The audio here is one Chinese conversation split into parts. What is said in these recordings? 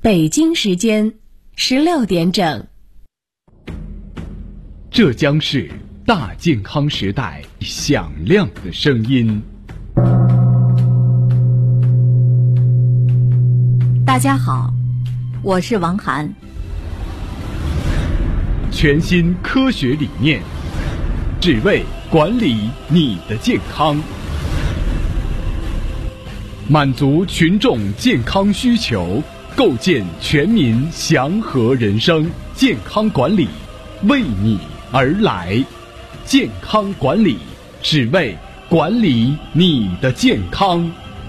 北京时间16点整。 这将是大健康时代响亮的声音。 大家好，我是王涵。 全新科学理念，只为管理你的健康，满足群众健康需求，构建全民祥和人生。健康管理为你而来，健康管理只为管理你的健康。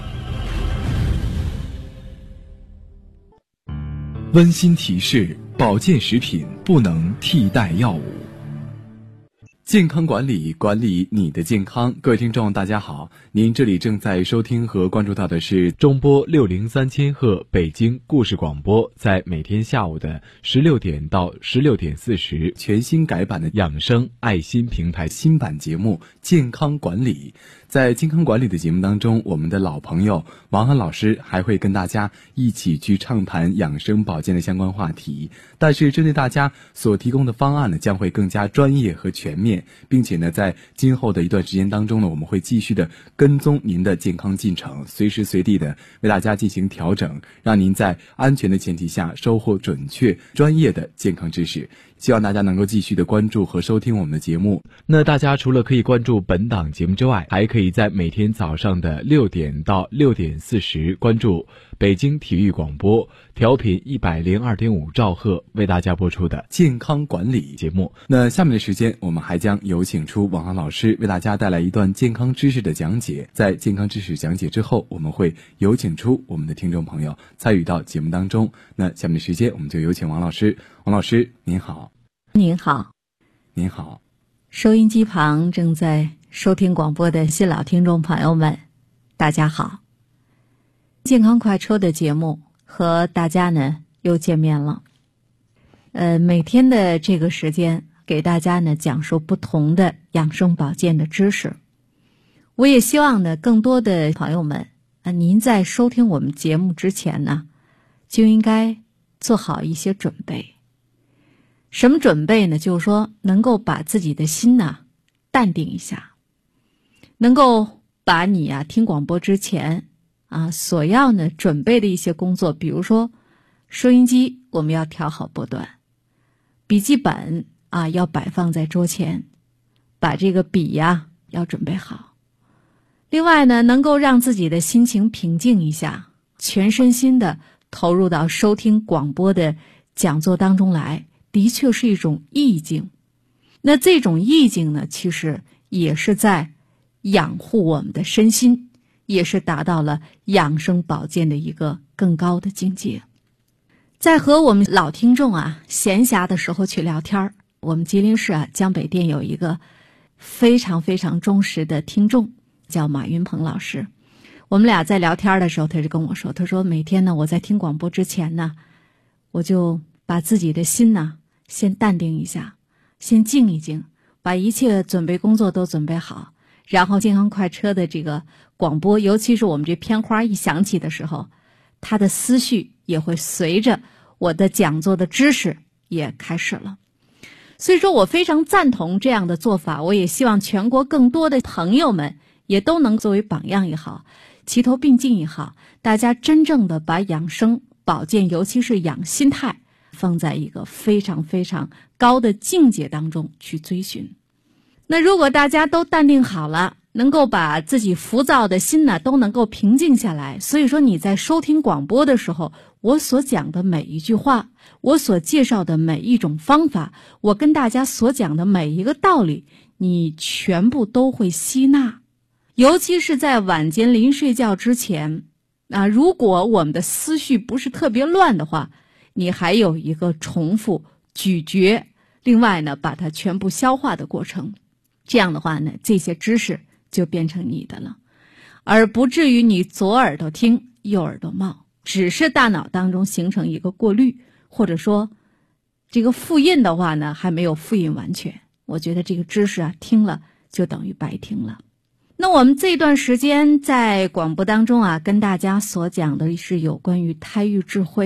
温馨提示：保健食品不能替代药物。健康管理，管理你的健康。各位听众大家好，您这里正在收听和关注到的是中波603千赫北京故事广播，在每天下午的16点到16点40全新改版的养生爱心平台新版节目健康管理。在健康管理的节目当中，我们的老朋友王涵老师还会跟大家一起去畅谈养生保健的相关话题，但是针对大家所提供的方案呢，将会更加专业和全面，并且呢，在今后的一段时间当中呢，我们会继续的跟踪您的健康进程，随时随地的为大家进行调整，让您在安全的前提下收获准确专业的健康知识。希望大家能够继续的关注和收听我们的节目。那大家除了可以关注本档节目之外，还可以在每天早上的6点到6点40关注北京体育广播调频102.5兆赫为大家播出的健康管理节目。那下面的时间，我们还将有请出王涵老师为大家带来一段健康知识的讲解。在健康知识讲解之后，我们会有请出我们的听众朋友参与到节目当中。那下面的时间，我们就有请王老师。王老师您好。 您好。 您好。 收音机旁正在收听广播的新老听众朋友们，大家好。健康快车的节目和大家呢又见面了。每天的这个时间给大家呢讲述不同的养生保健的知识。我也希望呢更多的朋友们您在收听我们节目之前呢就应该做好一些准备。什么准备呢？就是说能够把自己的心呢淡定一下，能够把你听广播之前所要呢准备的一些工作，比如说收音机我们要调好波段，笔记本要摆放在桌前，把这个笔要准备好。另外呢，能够让自己的心情平静一下，全身心的投入到收听广播的讲座当中来，的确是一种意境。那这种意境呢，其实也是在养护我们的身心，也是达到了养生保健的一个更高的境界。在和我们老听众闲暇的时候去聊天，我们吉林市江北店有一个非常非常忠实的听众，叫马云鹏老师。我们俩在聊天的时候，他就跟我说，他说每天呢我在听广播之前呢，我就把自己的心呢先淡定一下，先静一静，把一切准备工作都准备好，然后健康快车的这个广播，尤其是我们这片花一响起的时候，他的思绪也会随着我的讲座的知识也开始了。所以说我非常赞同这样的做法，我也希望全国更多的朋友们也都能作为榜样也好，齐头并进也好，大家真正的把养生保健，尤其是养心态，放在一个非常非常高的境界当中去追寻。那如果大家都淡定好了，能够把自己浮躁的心呢都能够平静下来，所以说你在收听广播的时候，我所讲的每一句话，我所介绍的每一种方法，我跟大家所讲的每一个道理，你全部都会吸纳。尤其是在晚间临睡觉之前如果我们的思绪不是特别乱的话，你还有一个重复咀嚼，另外呢把它全部消化的过程。这样的话呢，这些知识就变成你的了，而不至于你左耳朵听右耳朵冒，只是大脑当中形成一个过滤，或者说这个复印的话呢还没有复印完全，我觉得这个知识听了就等于白听了。那我们这段时间在广播当中跟大家所讲的是有关于胎育智慧。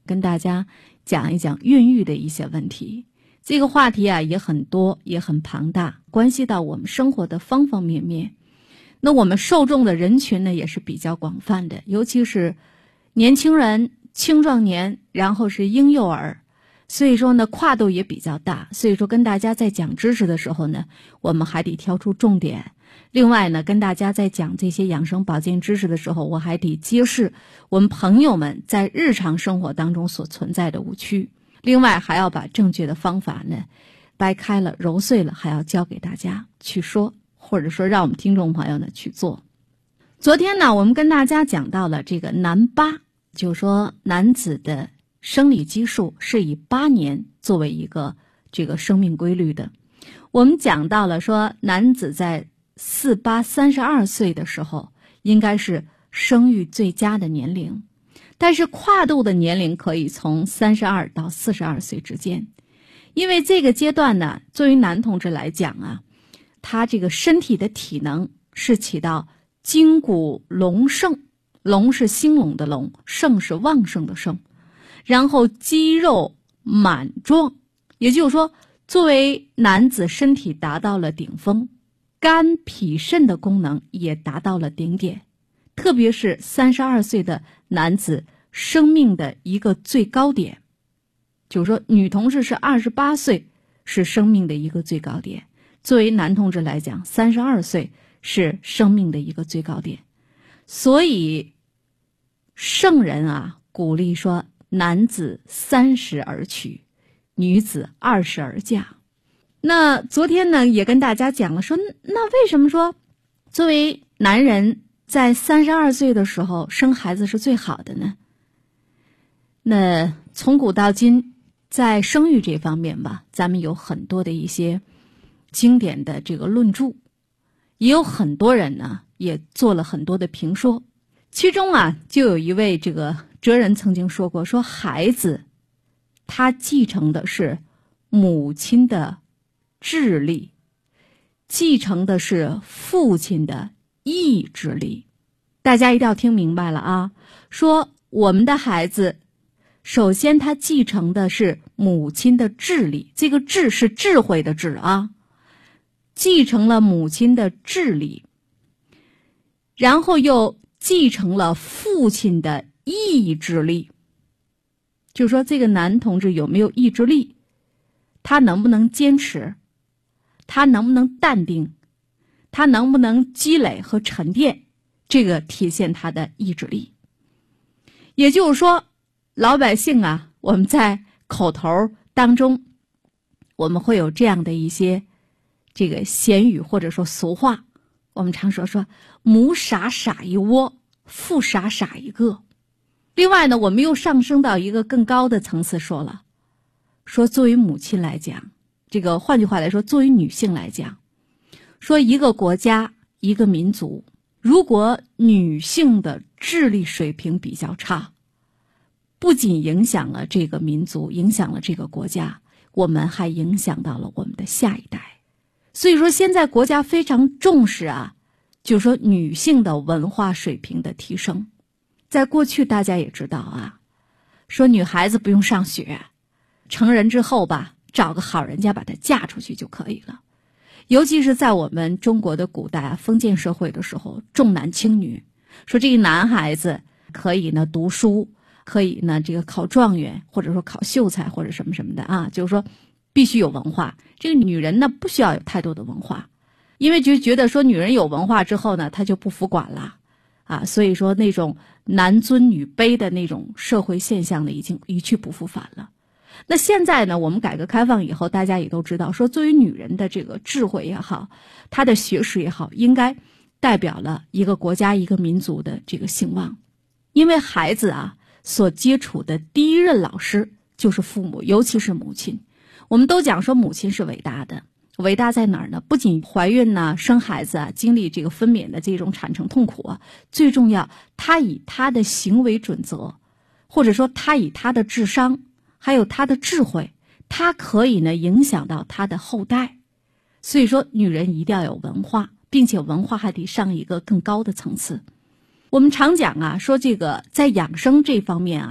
跟大家讲一讲孕育的一些问题。这个话题啊也很多，也很庞大，关系到我们生活的方方面面。那我们受众的人群呢也是比较广泛的，尤其是年轻人、青壮年，然后是婴幼儿，所以说呢跨度也比较大。所以说跟大家在讲知识的时候呢，我们还得挑出重点。另外呢，跟大家在讲这些养生保健知识的时候，我还得揭示我们朋友们在日常生活当中所存在的误区。另外还要把正确的方法呢掰开了揉碎了，还要教给大家去说，或者说让我们听众朋友呢去做。昨天呢我们跟大家讲到了这个男8，就是说男子的生理激素是以8年作为一个这个生命规律的。我们讲到了说男子在48、32岁的时候应该是生育最佳的年龄，但是跨度的年龄可以从32到42岁之间。因为这个阶段呢，作为男同志来讲啊，他这个身体的体能是起到筋骨隆盛，隆是兴隆的隆，盛是旺盛的盛，然后肌肉满壮，也就是说作为男子身体达到了顶峰，肝脾肾的功能也达到了顶点。特别是32岁的男子生命的一个最高点，就是说女同志是28岁是生命的一个最高点，作为男同志来讲32岁是生命的一个最高点。所以圣人啊鼓励说男子30而娶，女子20而嫁。那昨天呢也跟大家讲了说，那为什么说作为男人在32岁的时候生孩子是最好的呢？那从古到今在生育这方面吧，咱们有很多的一些经典的这个论著，也有很多人呢也做了很多的评说。其中啊就有一位这个哲人曾经说过，说孩子他继承的是母亲的智力，继承的是父亲的意志力。大家一定要听明白了啊，说我们的孩子首先他继承的是母亲的智力，这个智是智慧的智啊，继承了母亲的智力，然后又继承了父亲的意志力。就是说这个男同志有没有意志力，他能不能坚持，他能不能淡定，他能不能积累和沉淀，这个体现他的意志力。也就是说老百姓啊，我们在口头当中我们会有这样的一些这个闲语或者说俗话，我们常说母傻傻一窝，父傻傻一个。另外呢，我们又上升到一个更高的层次说了，说作为母亲来讲，这个换句话来说，作为女性来讲，说一个国家一个民族，如果女性的智力水平比较差，不仅影响了这个民族，影响了这个国家，我们还影响到了我们的下一代。所以说现在国家非常重视啊，就是说女性的文化水平的提升。在过去大家也知道啊，说女孩子不用上学，成人之后吧，找个好人家把她嫁出去就可以了。尤其是在我们中国的古代啊，封建社会的时候，重男轻女，说这个男孩子可以呢读书，可以呢这个考状元，或者说考秀才或者什么什么的啊，就是说必须有文化。这个女人呢不需要有太多的文化，因为就觉得说女人有文化之后呢，她就不服管了啊，所以说那种男尊女卑的那种社会现象呢已经一去不复返了。那现在呢，我们改革开放以后，大家也都知道说，作为女人的这个智慧也好，她的学识也好，应该代表了一个国家一个民族的这个兴旺。因为孩子啊所接触的第一任老师就是父母，尤其是母亲。我们都讲说母亲是伟大的，伟大在哪儿呢？不仅怀孕呢、生孩子啊，经历这个分娩的这种产程痛苦啊，最重要，她以她的行为准则，或者说她以她的智商，还有她的智慧，她可以呢影响到她的后代。所以说女人一定要有文化，并且文化还得上一个更高的层次。我们常讲啊，说这个在养生这方面啊，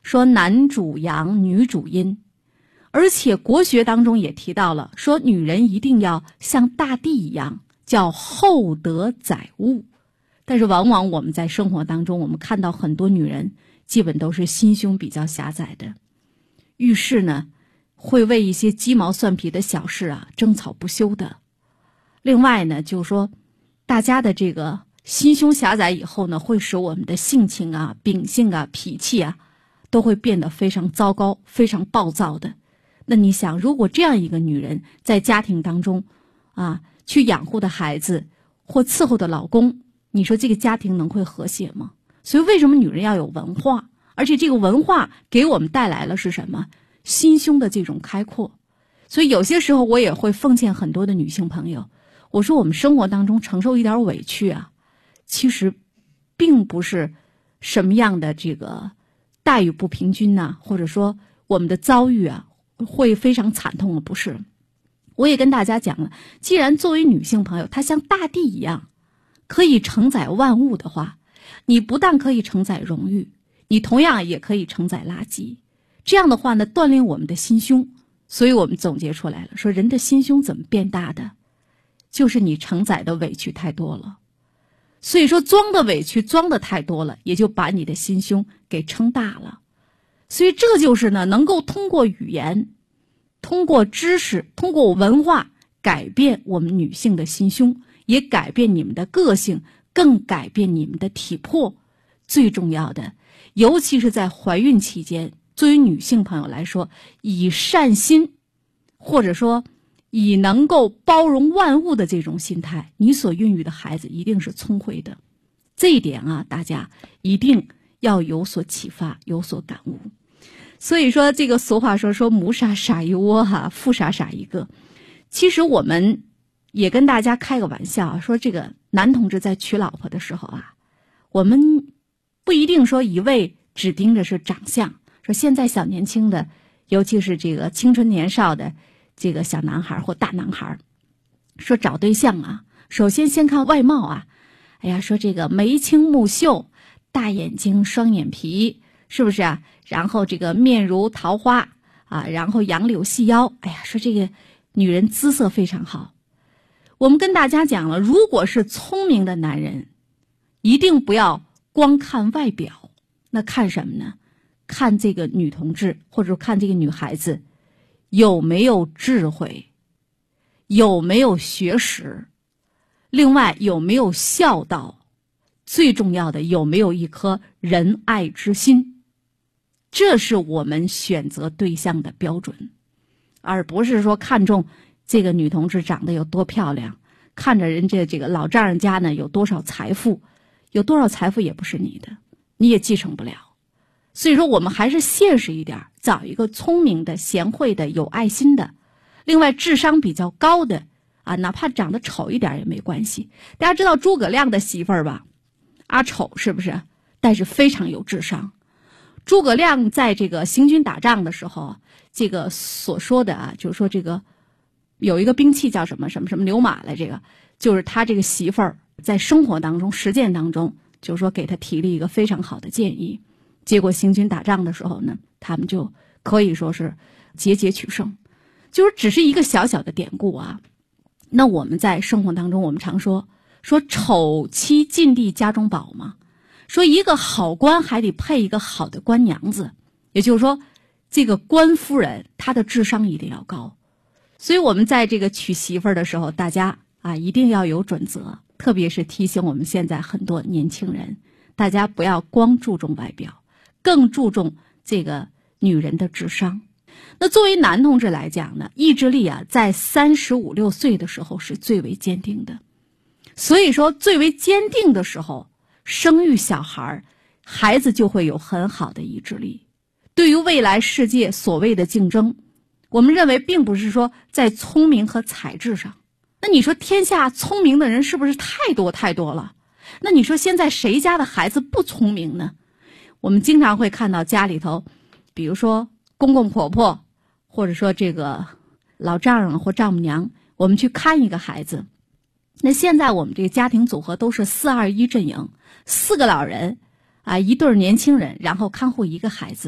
说男主阳，女主阴。而且国学当中也提到了，说女人一定要像大地一样，叫厚德载物。但是往往我们在生活当中，我们看到很多女人基本都是心胸比较狭窄的，遇事呢会为一些鸡毛蒜皮的小事啊争吵不休的。另外呢，就是说大家的这个心胸狭窄以后呢，会使我们的性情啊、秉性啊、脾气啊都会变得非常糟糕、非常暴躁的。那你想，如果这样一个女人在家庭当中啊，去养护的孩子或伺候的老公，你说这个家庭能会和谐吗？所以为什么女人要有文化？而且这个文化给我们带来了是什么？心胸的这种开阔。所以有些时候我也会奉劝很多的女性朋友，我说我们生活当中承受一点委屈啊，其实并不是什么样的这个待遇不平均呐，或者说我们的遭遇啊会非常惨痛的，不是。我也跟大家讲了，既然作为女性朋友她像大地一样可以承载万物的话，你不但可以承载荣誉，你同样也可以承载垃圾。这样的话呢，锻炼我们的心胸。所以我们总结出来了，说人的心胸怎么变大的，就是你承载的委屈太多了。所以说装的委屈装的太多了，也就把你的心胸给撑大了。所以这就是呢，能够通过语言、通过知识、通过文化改变我们女性的心胸，也改变你们的个性，更改变你们的体魄。最重要的，尤其是在怀孕期间，作为女性朋友来说，以善心或者说以能够包容万物的这种心态，你所孕育的孩子一定是聪慧的。这一点啊，大家一定要有所启发，有所感悟。所以说这个俗话说母傻傻一窝哈，父傻傻一个。其实我们也跟大家开个玩笑，说这个男同志在娶老婆的时候啊，我们不一定说一味只盯着是长相，说现在小年轻的，尤其是这个青春年少的这个小男孩或大男孩，说找对象啊，首先先看外貌啊。哎呀，说这个眉清目秀，大眼睛双眼皮，是不是啊？然后这个面如桃花啊，然后杨柳细腰，哎呀，说这个女人姿色非常好。我们跟大家讲了，如果是聪明的男人，一定不要光看外表，那看什么呢？看这个女同志或者看这个女孩子有没有智慧，有没有学识，另外有没有孝道，最重要的有没有一颗仁爱之心。这是我们选择对象的标准，而不是说看重这个女同志长得有多漂亮，看着人家这个老丈人家呢有多少财富，有多少财富也不是你的，你也继承不了。所以说我们还是现实一点，找一个聪明的、贤惠的、有爱心的，另外智商比较高的啊，哪怕长得丑一点也没关系。大家知道诸葛亮的媳妇儿吧？阿丑是不是？但是非常有智商。诸葛亮在这个行军打仗的时候，这个所说的啊，就是说这个有一个兵器叫什么什么什么牛马来，这个就是他这个媳妇儿在生活当中、实践当中，就是说给他提了一个非常好的建议。结果行军打仗的时候呢，他们就可以说是节节取胜。就是只是一个小小的典故啊。那我们在生活当中，我们常说丑妻近地家中宝嘛，说一个好官还得配一个好的官娘子，也就是说这个官夫人她的智商一定要高。所以我们在这个娶媳妇儿的时候，大家啊一定要有准则，特别是提醒我们现在很多年轻人，大家不要光注重外表，更注重这个女人的智商。那作为男同志来讲呢，意志力啊在35、36岁的时候是最为坚定的。所以说最为坚定的时候，生育小孩，孩子就会有很好的意志力。对于未来世界所谓的竞争，我们认为并不是说在聪明和才智上。那你说天下聪明的人是不是太多太多了？那你说现在谁家的孩子不聪明呢？我们经常会看到家里头，比如说公公婆婆，或者说这个老丈人或丈母娘，我们去看一个孩子。那现在我们这个家庭组合都是4-2-1阵营，4个老人啊，1对年轻人，然后看护一个孩子，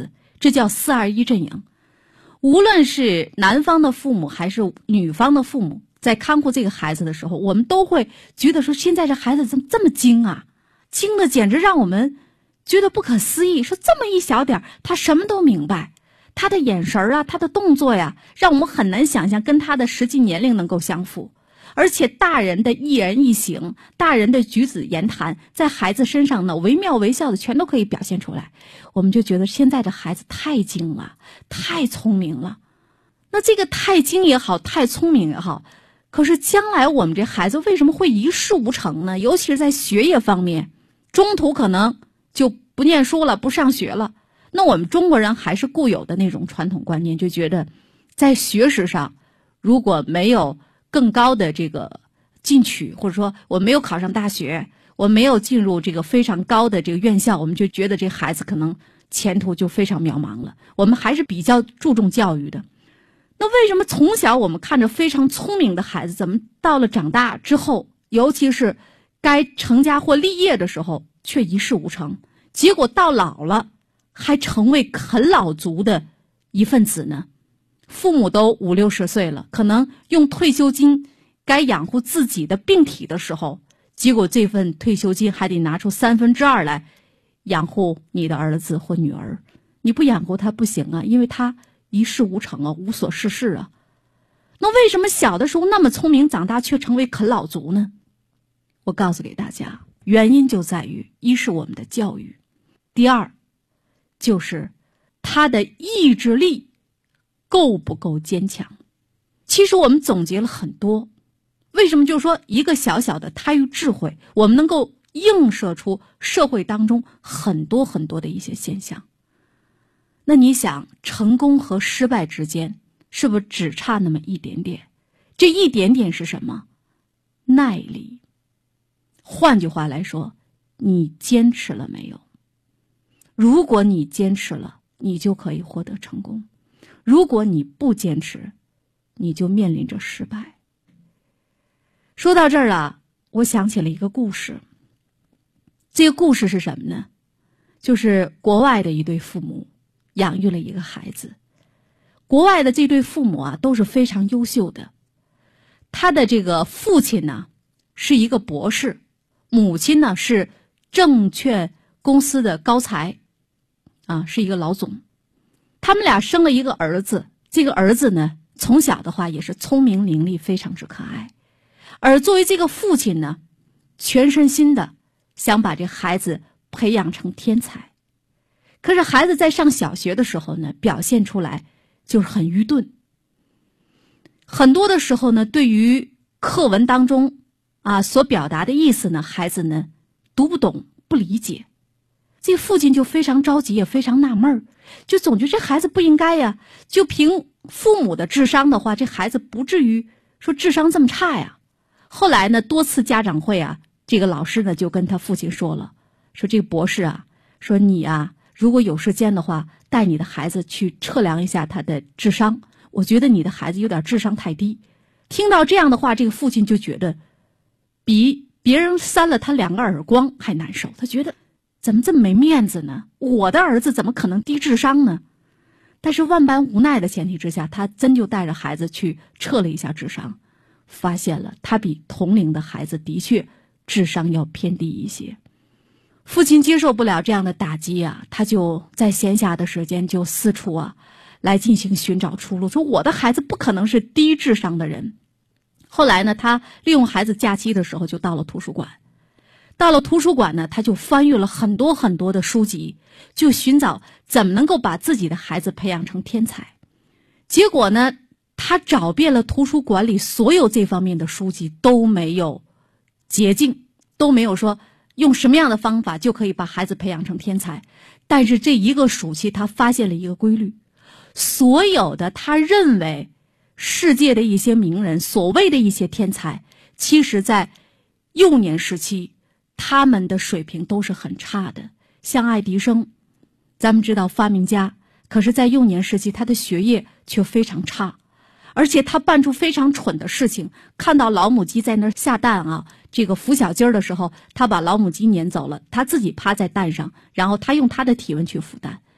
这叫4-2-1阵营。无论是男方的父母还是女方的父母，在看护这个孩子的时候，我们都会觉得说，现在这孩子怎么这么精啊，精的简直让我们觉得不可思议，说这么一小点他什么都明白，他的眼神啊，他的动作呀，让我们很难想象跟他的实际年龄能够相符。而且大人的一言一行，大人的举止言谈，在孩子身上呢，惟妙惟肖的全都可以表现出来。我们就觉得现在的孩子太精了，太聪明了。那这个太精也好，太聪明也好，可是将来我们这孩子为什么会一事无成呢？尤其是在学业方面，中途可能就不念书了，不上学了。那我们中国人还是固有的那种传统观念，就觉得在学识上如果没有更高的这个进取，或者说我没有考上大学，我没有进入这个非常高的这个院校，我们就觉得这孩子可能前途就非常渺茫了。我们还是比较注重教育的。那为什么从小我们看着非常聪明的孩子，怎么到了长大之后，尤其是该成家或立业的时候，却一事无成，结果到老了还成为啃老族的一份子呢？父母都50-60岁了，可能用退休金该养活自己的病体的时候，结果这份退休金还得拿出2/3来养活你的儿子或女儿。你不养活他不行啊，因为他一事无成啊，无所事事啊。那为什么小的时候那么聪明，长大却成为啃老族呢？我告诉给大家，原因就在于，一是我们的教育，第二就是他的意志力够不够坚强。其实我们总结了很多，为什么就是说一个小小的胎育智慧，我们能够映射出社会当中很多很多的一些现象。那你想，成功和失败之间是不是只差那么一点点？这一点点是什么？耐力。换句话来说，你坚持了没有？如果你坚持了，你就可以获得成功；如果你不坚持，你就面临着失败。说到这儿啊，我想起了一个故事。这个故事是什么呢？就是国外的一对父母养育了一个孩子。国外的这对父母啊，都是非常优秀的。他的这个父亲呢，是一个博士，母亲呢是证券公司的高才，是一个老总。他们俩生了一个儿子，这个儿子呢，从小的话也是聪明伶俐，非常之可爱。而作为这个父亲呢，全身心的想把这孩子培养成天才。可是孩子在上小学的时候呢，表现出来就是很愚钝。很多的时候呢，对于课文当中所表达的意思呢，孩子呢读不懂，不理解。这父亲就非常着急，也非常纳闷，就总觉得这孩子不应该呀。就凭父母的智商的话，这孩子不至于说智商这么差呀。后来呢，多次家长会这个老师呢就跟他父亲说了，说这个博士说你如果有时间的话，带你的孩子去测量一下他的智商，我觉得你的孩子有点智商太低。听到这样的话，这个父亲就觉得比别人扇了他2个耳光还难受，他觉得怎么这么没面子呢？我的儿子怎么可能低智商呢？但是万般无奈的前提之下，他真就带着孩子去测了一下智商，发现了他比同龄的孩子的确智商要偏低一些。父亲接受不了这样的打击他就在闲暇的时间就四处来进行寻找出路，说我的孩子不可能是低智商的人。后来呢，他利用孩子假期的时候就到了图书馆。到了图书馆呢，他就翻阅了很多很多的书籍，就寻找怎么能够把自己的孩子培养成天才。结果呢，他找遍了图书馆里所有这方面的书籍，都没有捷径，都没有说用什么样的方法就可以把孩子培养成天才。但是这一个暑期，他发现了一个规律，所有的他认为世界的一些名人，所谓的一些天才，其实在幼年时期他们的水平都是很差的。像爱迪生，咱们知道发明家，可是在幼年时期他的学业却非常差，而且他办出非常蠢的事情。看到老母鸡在那儿下蛋这个孵小鸡的时候，他把老母鸡撵走了，他自己趴在蛋上，然后他用他的体温去孵蛋。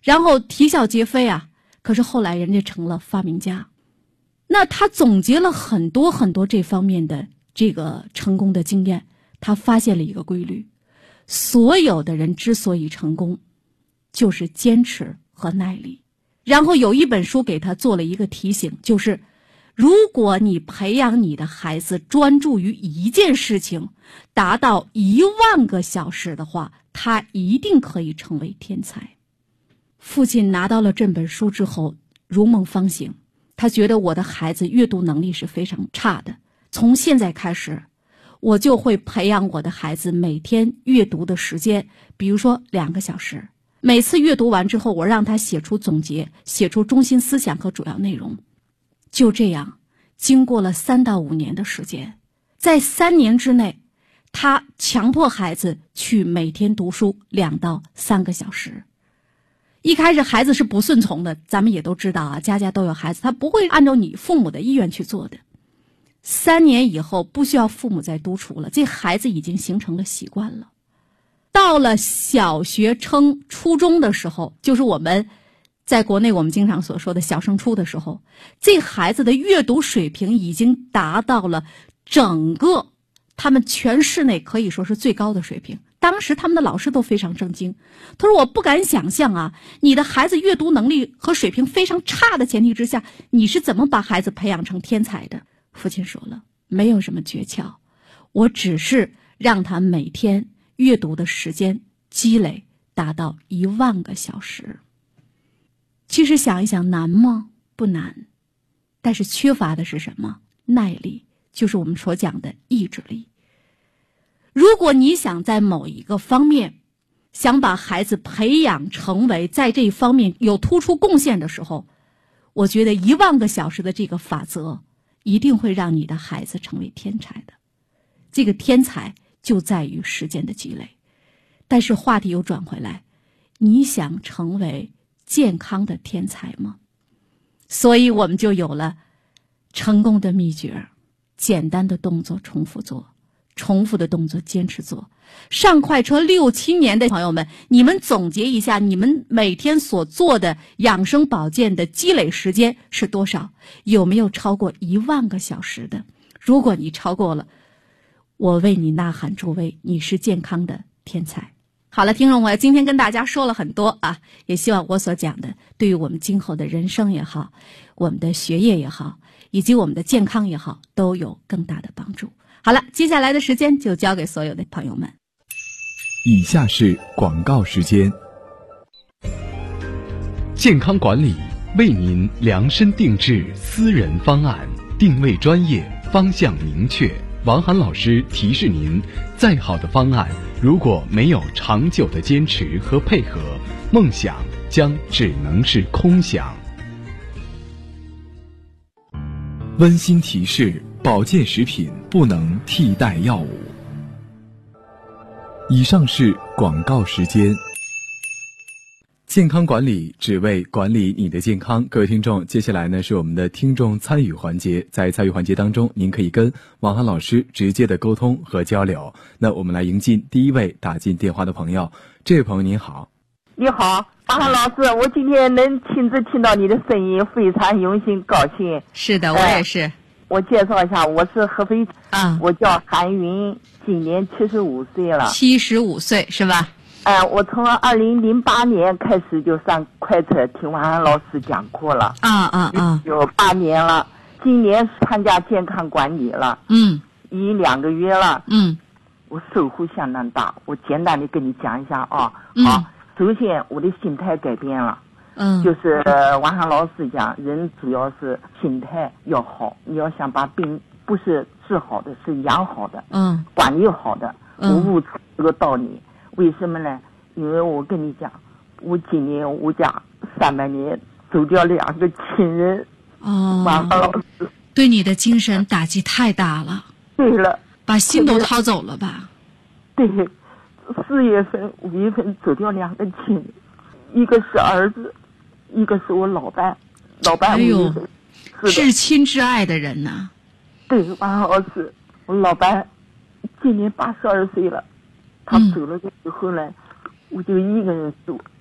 然后啼笑皆非啊。可是后来人家成了发明家，那他总结了很多很多这方面的这个成功的经验，他发现了一个规律：所有的人之所以成功，就是坚持和耐力。然后有一本书给他做了一个提醒，就是如果你培养你的孩子专注于一件事情达到10000个小时的话，他一定可以成为天才。父亲拿到了这本书之后如梦方醒，他觉得我的孩子阅读能力是非常差的，从现在开始我就会培养我的孩子每天阅读的时间，比如说2个小时，每次阅读完之后我让他写出总结，写出中心思想和主要内容。就这样经过了3到5年的时间，在3年之内他强迫孩子去每天读书2到3个小时。一开始孩子是不顺从的，咱们也都知道啊，家家都有孩子，他不会按照你父母的意愿去做的。3年以后不需要父母再督促了，这孩子已经形成了习惯了。到了小学升初中的时候，就是我们在国内我们经常所说的小升初的时候，这孩子的阅读水平已经达到了整个他们全市内可以说是最高的水平。当时他们的老师都非常震惊，他说我不敢想象啊，你的孩子阅读能力和水平非常差的前提之下，你是怎么把孩子培养成天才的？父亲说了，没有什么诀窍，我只是让他每天阅读的时间积累达到10000个小时。其实想一想，难吗？不难，但是缺乏的是什么？耐力，就是我们所讲的意志力。如果你想在某一个方面想把孩子培养成为在这一方面有突出贡献的时候，我觉得10000个小时的这个法则一定会让你的孩子成为天才的。这个天才就在于时间的积累。但是话题又转回来，你想成为健康的天才吗？所以我们就有了成功的秘诀：简单的动作重复做，重复的动作坚持做。上快车6、7年的朋友们，你们总结一下，你们每天所做的养生保健的积累时间是多少？有没有超过10000个小时的？如果你超过了，我为你呐喊助威，你是健康的天才。好了，听众朋友，今天跟大家说了很多啊，也希望我所讲的对于我们今后的人生也好，我们的学业也好，以及我们的健康也好，都有更大的帮助。好了，接下来的时间就交给所有的朋友们。 以下是广告时间。健康管理为您量身定制私人方案，定位专业，方向明确。王涵老师提示您，再好的方案，如果没有长久的坚持和配合，梦想将只能是空想。温馨提示：保健食品不能替代药物。以上是广告时间。健康管理只为管理你的健康。各位听众，接下来呢是我们的听众参与环节。在参与环节当中，您可以跟王涵老师直接的沟通和交流。那我们来迎进第一位打进电话的朋友。这位朋友您好。 你好，王涵老师，我今天能亲自听到你的声音，非常用心高兴。 是的，我也是。 我介绍一下，我是合肥我叫韩云，今年75岁了。 75岁是吧？ 我从2008年开始就上快车听王涵老师讲课了。有8年了。今年参加健康管理了。1、2个月了。我收获相当大。我简单的跟你讲一下啊。好，首先我的心态改变了。就是王涵老师讲，人主要是心态要好，你要想把病不是治好的，是养好的，管理好的。我悟出这个道理。为什么呢？因为我跟你讲，我今年我家300年走掉2个亲人。王涵老师对你的精神打击太大了。 对了， 把心都掏走了吧？ 对，4月份、5月份走掉2个亲人，一个是儿子，一个是我老伴。5月份至亲至爱的人呐。 对，王涵老师，我老伴今年82岁了。他走了以后呢，我就一个人住，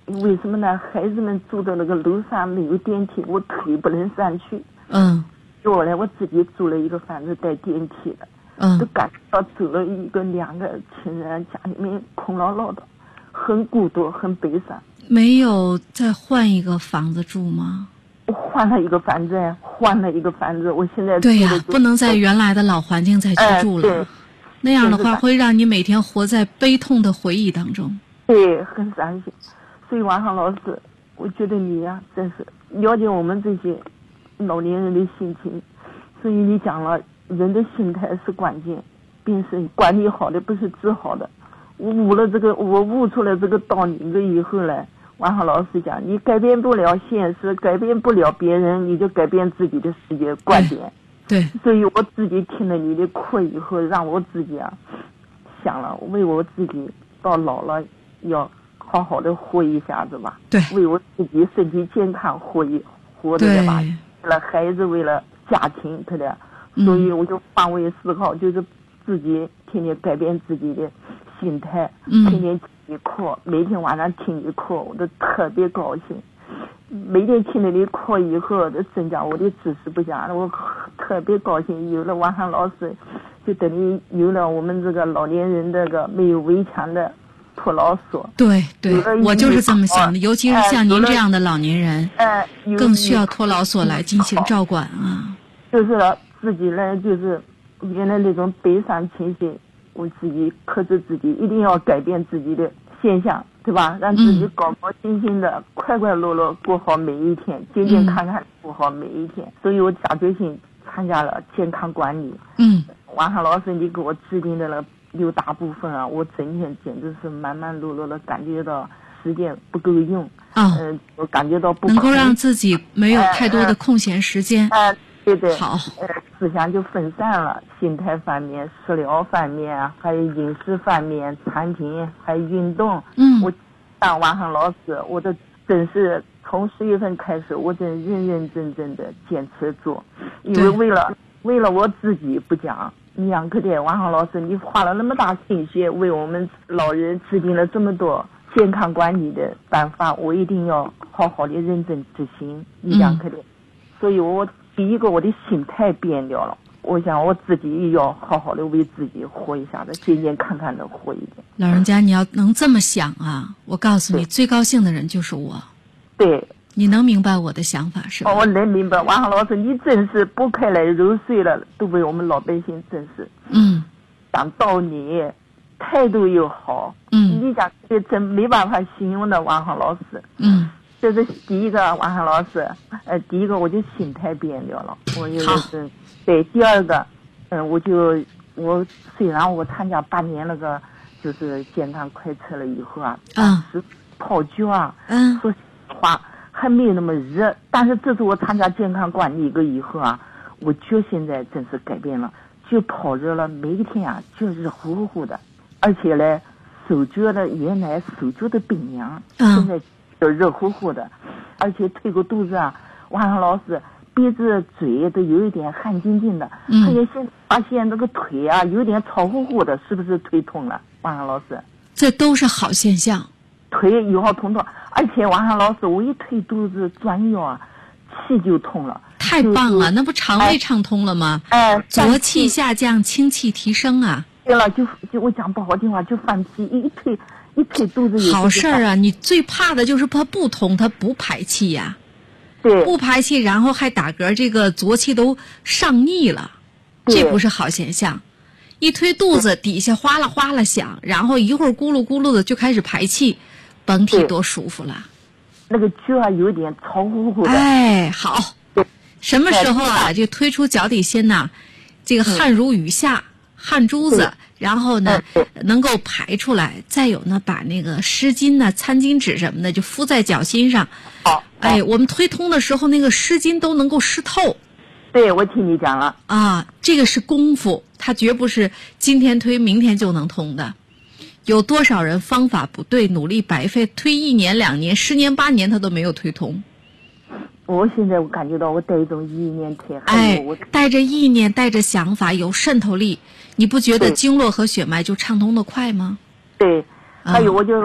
为什么呢？孩子们住的那个楼上没有电梯，我腿不能上去。后来我自己租了一个房子带电梯的。都感到走了2个亲人，家里面空落落的，很孤独，很悲伤。 没有再换一个房子住吗？ 我换了一个房子，我现在对呀，不能在原来的老环境再去住了。那样的话会让你每天活在悲痛的回忆当中。 对，很伤心。所以王航老师，我觉得你呀，真是了解我们这些老年人的心情。所以你讲了，人的心态是关键，病是管理好的，不是治好的。我悟出了这个道理以后呢，王航老师讲，你改变不了现实，改变不了别人，你就改变自己的世界观点。 对， 所以我自己听了你的课以后，让我自己想了，为我自己到老了要好好的活一下子吧。 对， 为我自己身体健康活的吧，为了孩子，为了家庭，对的。所以我就换位思考，就是自己天天改变自己的心态，天天听你课，每天晚上听你课，我都特别高兴。每天听了你课以后，就增加我的知识不讲，我特别高兴。有了王航老师，就等于有了我们这个老年人这个没有围墙的托老所。 对，我就是这么想的。尤其是像您这样的老年人，更需要托老所来进行照管啊。 就是自己呢，就是原来那种悲伤情绪，我自己克制自己，一定要改变自己的现象，对吧？让自己高高兴兴的、快快乐乐过好每一天，健健康康过好每一天。所以我下决心参加了健康管理。王航老师，你给我制定的了6大部分啊，我整天简直是忙忙碌碌的，感觉到时间不够用。我感觉到不能够让自己没有太多的空闲时间。 对， 好， 思想就分散了，心态方面、食疗方面，还有饮食方面、餐厅，还有运动。我当王航老师，我的真是从10月份开始，我真认真的坚持做，因为为了我自己不讲，你想可得，王航老师，你花了那么大心血为我们老人制定了这么多健康管理的办法，我一定要好好的认真执行，你想可得。所以我第一个，我的心态变掉了。我想我自己要好好的为自己活一下子，健健康康的活一点。 老人家，你要能这么想啊！我告诉你，最高兴的人就是我。 对， 你能明白我的想法是吧？ 我能明白。王航老师，你真是不开来揉碎了，都为我们老百姓真是。讲道理，态度又好。你讲这真没办法形容的，王航老师。这是第一个，王航老师，第一个我就心态变掉了，我就是对。第二个，我虽然我参加8年那个就是健康快车了以后是泡脚说实话还没有那么热，但是这次我参加健康管理以后我脚现在真是改变了，就泡热了，每一天就热乎乎乎的，而且呢，手脚的原来手脚的冰凉，现在就热乎乎的，而且推个肚子王航老师，鼻子嘴都有一点汗津津的，而且现在发现那个腿有点潮乎乎的，是不是腿痛了？王航老师， 这都是好现象。 腿1号痛，而且王航老师，我一推肚子转腰气就通了。 太棒了，那不肠胃畅通了吗？浊气下降，清气提升啊。 对了，就我讲不好听话，就放屁，一推肚子。 好事儿啊！你最怕的就是它不通，它不排气呀。 对， 不排气，然后还打嗝，这个浊气都上逆了，这不是好现象。一推肚子，底下哗啦哗啦响，然后一会儿咕噜咕噜的就开始排气，甭提多舒服了。 那个脚有点潮乎乎的。 好。什么时候就推出脚底心这个汗如雨下，汗珠子，然后呢能够排出来，再有呢把那个湿巾餐巾纸什么的就敷在脚心上。我们推通的时候，那个湿巾都能够湿透。 对，我听你讲了这个是功夫，它绝不是今天推明天就能通的。有多少人方法不对，努力白费，推1年2年10年8年他都没有推通。 我现在我感觉到我带一种意念推， 带着意念，带着想法，有渗透力，你不觉得经络和血脉就畅通的快吗？ 对，还有我就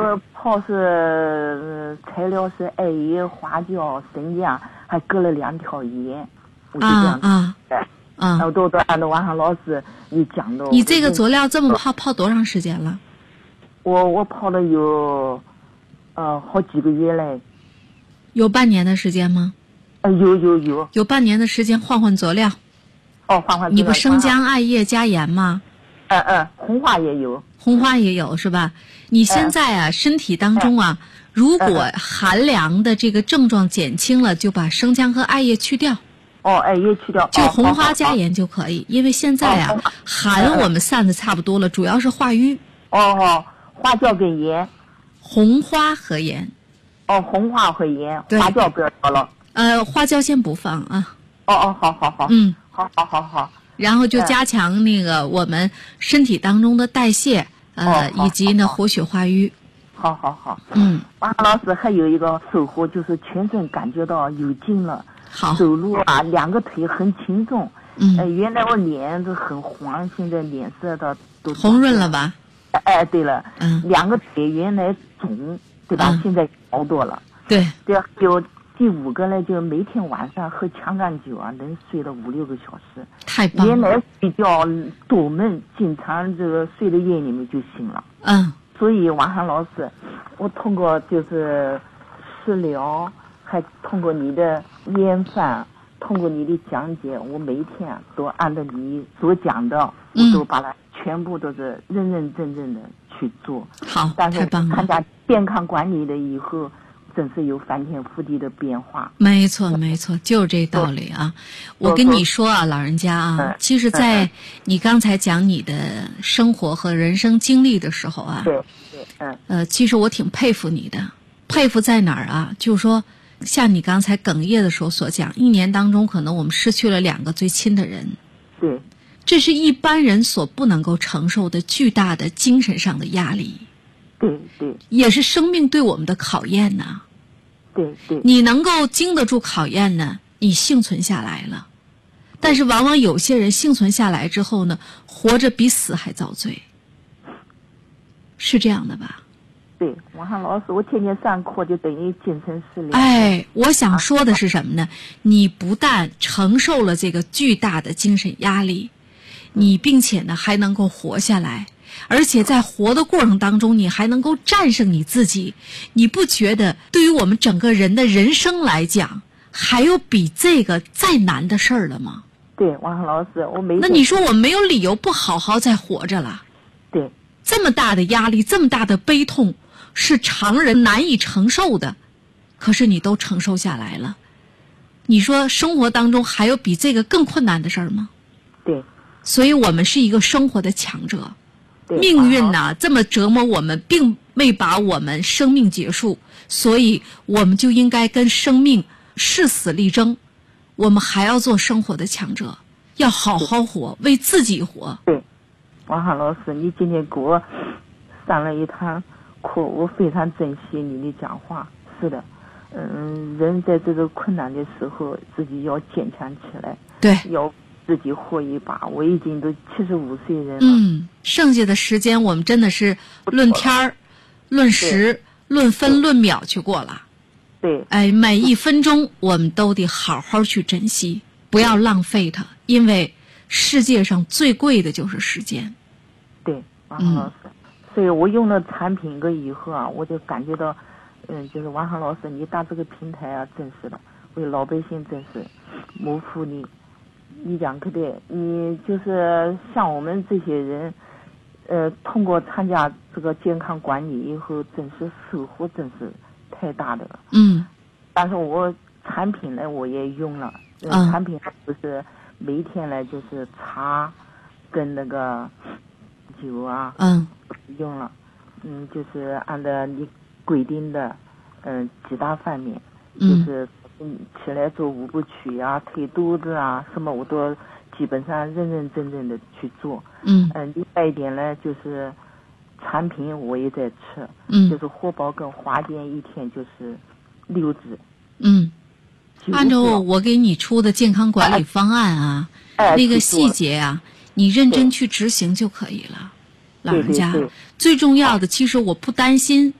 泡是材料是艾叶、花椒、生姜，还搁了2条盐，我就这样我都按照网上老师你讲的。 你这个佐料这么泡多长时间了？ 我泡了有好几个月嘞。 有半年的时间吗？ 有半年的时间换佐料。 换佐料。 你不生姜、艾叶加盐吗？ 红花也有。 红花也有是吧？你现在身体当中如果寒凉的这个症状减轻了，就把生姜和艾叶去掉。 艾叶去掉。 就红花加盐就可以，因为现在寒我们散的差不多了，主要是化瘀。 花椒跟盐。 红花和盐。 红花和盐，花椒不要调了。 花椒先不放啊。 好。好。 然后就加强那个我们身体当中的代谢，以及呢活血化瘀。 好。王老师还有一个收获，就是全身感觉到有劲了。 好。 走路2个腿很轻松。原来我脸都很黄，现在脸色都红润了吧？ 对了。2个腿原来肿，对吧？现在好多了。 对。 有第5个呢，就每天晚上喝强肝酒能睡到5-6个小时。 太棒了。 原来睡觉多闷，经常这个睡到夜里面就醒了。所以王涵老师，我通过就是食疗，还通过你的研饭，通过你的讲解，我每天都按照你所讲的，我都把它全部都是认认真真的去做。 好， 但是太棒了。 参加健康管理的以后，真是有翻天覆地的变化。 没错，就是这道理啊！我跟你说老人家其实在你刚才讲你的生活和人生经历的时候其实我挺佩服你的。佩服在哪儿就是说，像你刚才哽咽的时候所讲，1年当中可能我们失去了2个最亲的人。 对。 这是一般人所不能够承受的巨大的精神上的压力。 对。 也是生命对我们的考验呐。 对。 你能够经得住考验呢，你幸存下来了。但是往往有些人幸存下来之后呢，活着比死还遭罪。是这样的吧？ 对，王涵老师，我天天上课就等于精神失联。 我想说的是什么呢？你不但承受了这个巨大的精神压力，你并且呢还能够活下来。而且在活的过程当中，你还能够战胜你自己，你不觉得对于我们整个人的人生来讲，还有比这个再难的事儿了吗？ 对，王涵老师， 那你说我没有理由不好好再活着了？ 对， 这么大的压力，这么大的悲痛，是常人难以承受的，可是你都承受下来了。你说生活当中还有比这个更困难的事儿吗？ 对， 所以我们是一个生活的强者。命运这么折磨我们，并没把我们生命结束，所以我们就应该跟生命誓死力争。我们还要做生活的强者，要好好活，为自己活。 对，王涵老师，你今天给我上了一堂课，我非常珍惜你的讲话。是的，人在这个困难的时候，自己要坚强起来。 对， 要自己活一把。我已经都75岁人了。 剩下的时间我们真的是论天儿、论时、论分、论秒去过了。 对。 每一分钟我们都得好好去珍惜，不要浪费它，因为世界上最贵的就是时间。 对，王涵老师。所以我用了产品以后我就感觉到，就是王涵老师，你打这个平台真是的，为老百姓真是谋福利。你讲可对，你就是像我们这些人，通过参加这个健康管理以后，真是收获真是太大的了。但是我产品呢，我也用了，产品就是每天呢就是茶跟那个酒用了，就是按照你规定的，几大方面，就是起来做5部曲推肚子什么我都基本上认认真真的去做。另外一点呢，就是产品我也在吃，就是活宝跟华健一天就是6支。 按照我给你出的健康管理方案那个细节你认真去执行就可以了。老人家最重要的，其实我不担心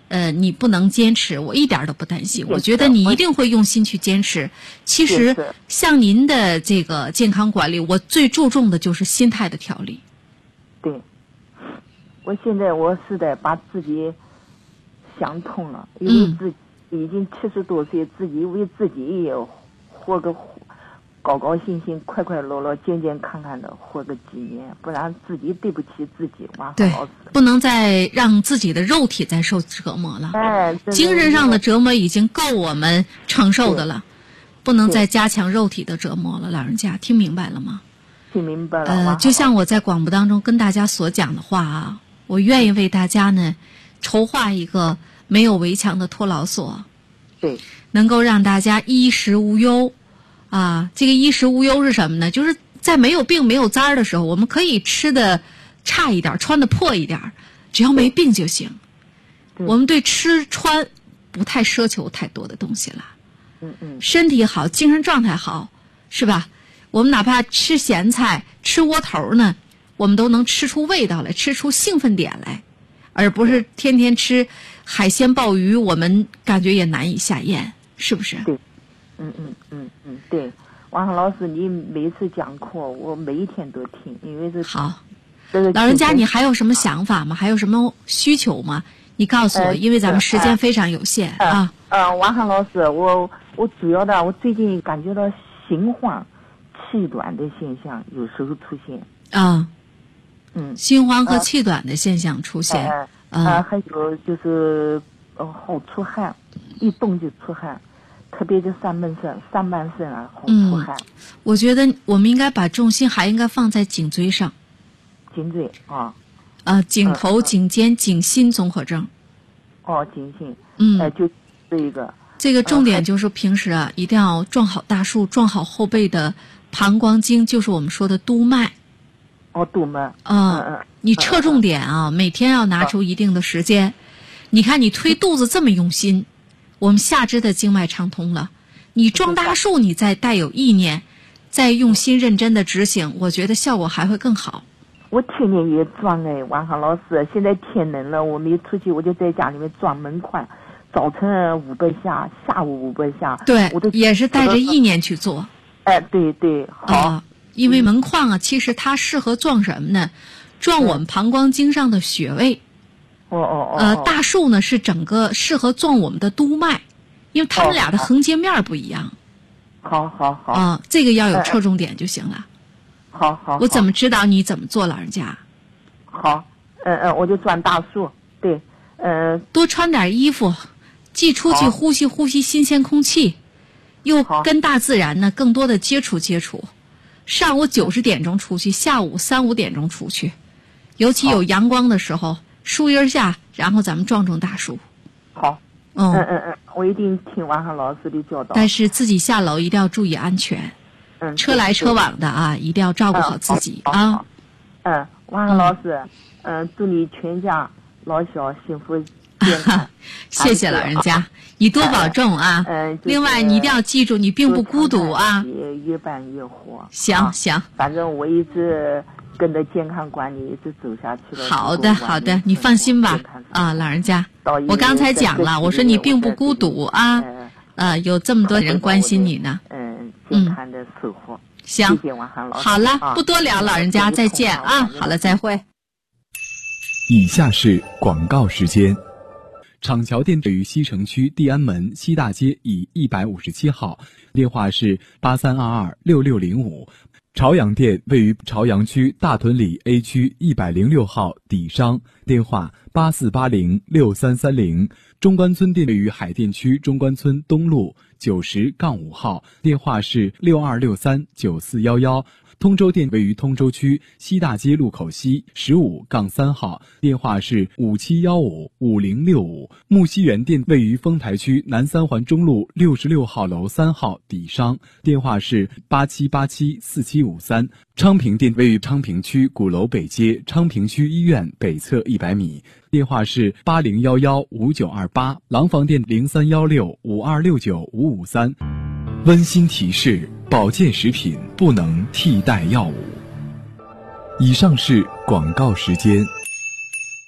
你不能坚持，我一点都不担心。我觉得你一定会用心去坚持。其实像您的这个健康管理，我最注重的就是心态的调理。 对，我现在我是的把自己想通了，因为自己已经70多岁，自己为自己也活个高高兴兴、快快乐乐、健健康康的活个几年，不然自己对不起自己。 对，不能再让自己的肉体再受折磨了。精神上的折磨已经够我们承受的了，不能再加强肉体的折磨了。老人家，听明白了吗？ 听明白了。 就像我在广播当中跟大家所讲的话啊，我愿意为大家呢筹划一个没有围墙的托老所， 对， 能够让大家衣食无忧。这个衣食无忧是什么呢？就是在没有病没有灾的时候，我们可以吃的差一点，穿的破一点，只要没病就行。我们对吃穿不太奢求太多的东西了。身体好，精神状态好，是吧？我们哪怕吃咸菜、吃窝头呢，我们都能吃出味道来，吃出兴奋点来，而不是天天吃海鲜鲍鱼，我们感觉也难以下咽，是不是？ 对。对，王老师，你每次讲课，我每一天都听，因为好。老人家，你还有什么想法吗？还有什么需求吗？你告诉我，因为咱们时间非常有限啊。 王涵老师，我主要的，我最近感觉到心慌、气短的现象有时候出现。 心慌和气短的现象出现。 还有就是好出汗，一动就出汗。特别是上半身啊，好出汗。 我觉得我们应该把重心还应该放在颈椎上。 颈椎颈头、颈肩、颈心综合症。 颈心。就这个重点就是平时一定要撞好大树，撞好后背的膀胱经，就是我们说的督脉。 督脉。 你侧重点每天要拿出一定的时间。你看你推肚子这么用心。我们下肢的经脉畅通了，你撞大树，你再带有意念，再用心认真的执行，我觉得效果还会更好。 我天天也撞王涵老师，现在天冷了，我没出去，我就在家里面撞门框，早晨500下，下午500下。 对，也是带着意念去做。 对，好。 因为门框其实它适合撞什么呢？撞我们膀胱经上的穴位。大树呢是整个适合撞我们的督脉，因为它们俩的横截面不一样。 好。 这个要有侧重点就行了。 好。 我怎么知道你怎么做，老人家？ 好，我就钻大树。对， 多穿点衣服，既出去呼吸新鲜空气，又跟大自然呢更多的接触。上午90点钟出去，下午3、5点钟出去，尤其有阳光的时候。树荫下，然后咱们撞大树。 好。我一定听王涵老师的教导。 但是自己下楼一定要注意安全。车来车往的一定要照顾好自己啊。 王涵老师，祝你全家老小幸福健康。 谢谢老人家，你多保重啊。另外你一定要记住，你并不孤独啊。 越办越火。 行。 反正我一直跟着健康管理一直走下去了。 好的，你放心吧。老人家，我刚才讲了，我说你并不孤独啊。有这么多人关心你呢。 健康的生活。 行， 谢谢王涵老师。 好了，不多聊，老人家再见啊。好了，再会。 以下是广告时间。厂桥店位于西城区地安门西大街以157号，电话是83226605。朝阳店位于朝阳区大屯里 A 区106号底商，电话84806330。中关村店位于海淀区中关村东路90-5号，电话是62639411。通州店位于通州区西大街路口西15-3号，电话是57155065。木樨园店位于丰台区南三环中路66号楼3号底商，电话是87874753。昌平店位于昌平区鼓楼北街昌平区医院北侧100米，电话是80115928。廊坊店031652695553。温馨提示：保健食品不能替代药物。以上是广告时间。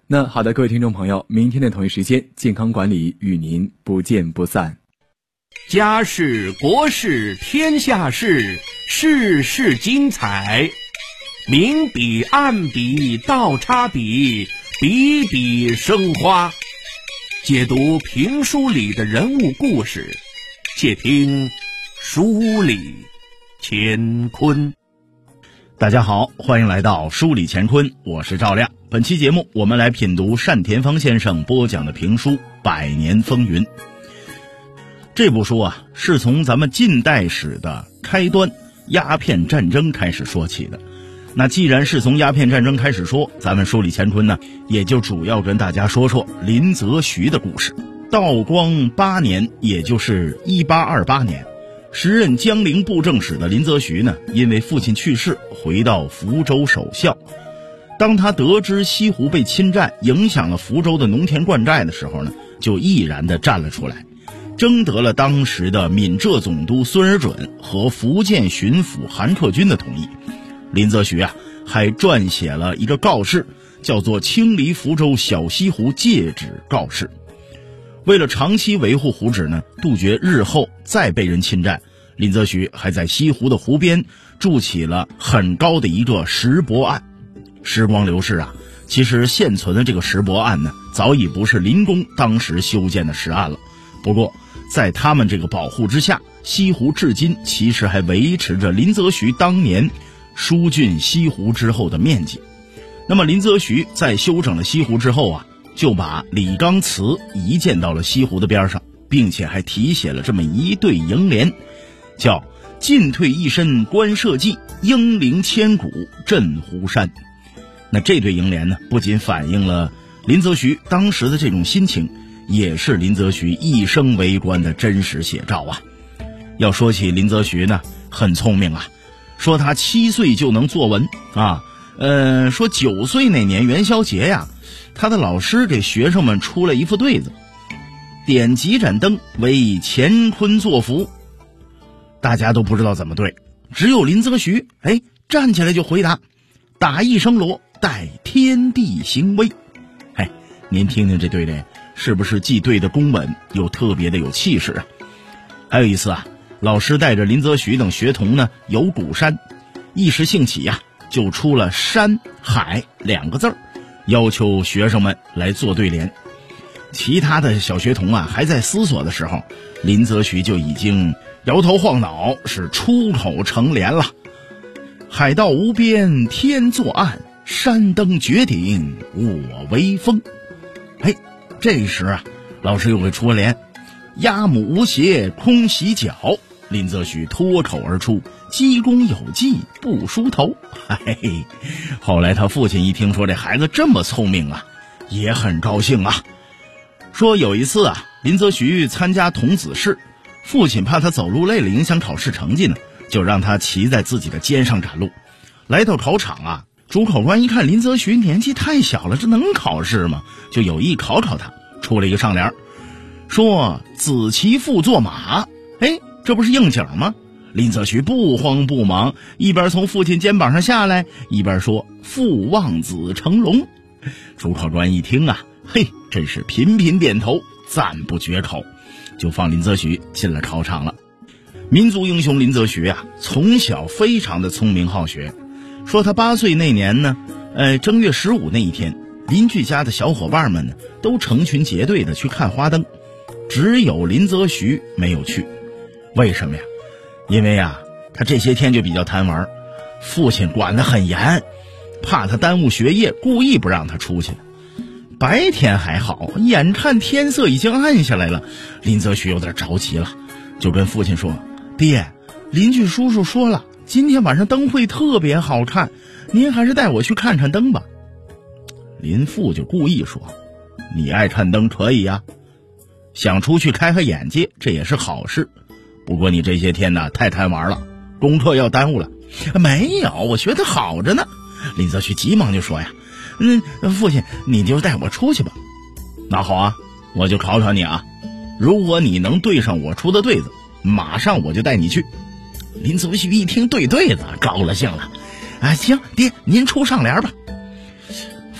那好的，各位听众朋友，明天的同一时间，健康管理与您不见不散。 家事国事天下事，事事精彩，明笔暗笔倒插笔，笔笔生花。解读评书里的人物故事，且听书里乾坤。 大家好，欢迎来到书里乾坤，我是赵亮。本期节目我们来品读单田芳先生播讲的评书《百年风云》。这部书啊，是从咱们近代史的开端鸦片战争开始说起的。那既然是从鸦片战争开始说，咱们书里乾坤呢，也就主要跟大家说说林则徐的故事。道光8年，也就是1828年，时任江陵布政使的林则徐呢，因为父亲去世，回到福州守孝。当他得知西湖被侵占，影响了福州的农田灌溉的时候呢，就毅然地站了出来，征得了当时的闽浙总督孙尔准和福建巡抚韩克军的同意。林则徐啊，还撰写了一个告示，叫做《清理福州小西湖戒旨告示》。为了长期维护湖址呢，杜绝日后再被人侵占，林则徐还在西湖的湖边筑起了很高的一个石泊岸。时光流逝啊，其实现存的这个石泊岸呢，早已不是林公当时修建的石岸了。不过在他们这个保护之下，西湖至今其实还维持着林则徐当年疏浚西湖之后的面积。那么林则徐在修整了西湖之后啊，就把李纲祠移建到了西湖的边上，并且还题写了这么一对楹联，叫进退一身观社稷，英灵千古镇湖山。那这对楹联呢，不仅反映了林则徐当时的这种心情，也是林则徐一生为官的真实写照啊。要说起林则徐呢，很聪明啊，说他7岁就能作文啊，说9岁那年元宵节呀，他的老师给学生们出了一副对子，点几盏灯为乾坤作福。大家都不知道怎么对，只有林则徐站起来就回答，打一声锣，待天地行威。您听听这对联，是不是既对得公稳，又特别的有气势啊？还有一次啊，老师带着林则徐等学童呢游鼓山，一时兴起呀，就出了山海2个字，要求学生们来做对联。其他的小学童啊还在思索的时候，林则徐就已经摇头晃脑，是出口成联了。海道无边天作岸，山登绝顶我为峰。这时啊，老师又给出了联，鸭母无鞋空洗脚，林则徐脱口而出，鸡公有技不梳头。后来他父亲一听说这孩子这么聪明啊，也很高兴啊。说有一次啊，林则徐参加童子试，父亲怕他走路累了影响考试成绩呢，就让他骑在自己的肩上赶路。来到考场啊，主考官一看林则徐年纪太小了，这能考试吗？就有意考考他，出了一个上联，说子骑父作马。这不是应景吗？林则徐不慌不忙，一边从父亲肩膀上下来，一边说父望子成龙。主考官一听啊，真是频频点头，赞不绝口，就放林则徐进了考场了。民族英雄林则徐啊，从小非常的聪明好学。说他8岁那年呢，正月15那一天，邻居家的小伙伴们呢，都成群结队的去看花灯，只有林则徐没有去。为什么呀？因为啊，他这些天就比较贪玩，父亲管得很严，怕他耽误学业，故意不让他出去的。白天还好，眼看天色已经暗下来了，林则徐有点着急了，就跟父亲说，爹，邻居叔叔说了，今天晚上灯会特别好看，您还是带我去看看灯吧。林父就故意说，你爱看灯可以呀，想出去开开眼界，这也是好事。不过你这些天呢，太贪玩了，功课要耽误了。没有，我学得好着呢。林则徐急忙就说呀，父亲你就带我出去吧。那好啊，我就考考你啊，如果你能对上我出的对子，马上我就带你去。林则徐一听对子，高了兴了。行，爹您出上联吧。